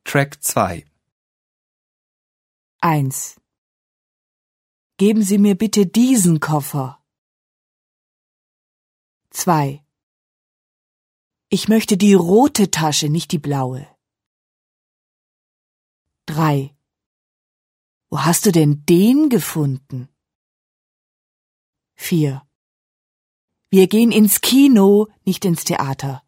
Track 2. 1. Geben Sie mir bitte diesen Koffer. 2. Ich möchte die rote Tasche, nicht die blaue. 3. Wo hast du denn den gefunden? 4. Wir gehen ins Kino, nicht ins Theater.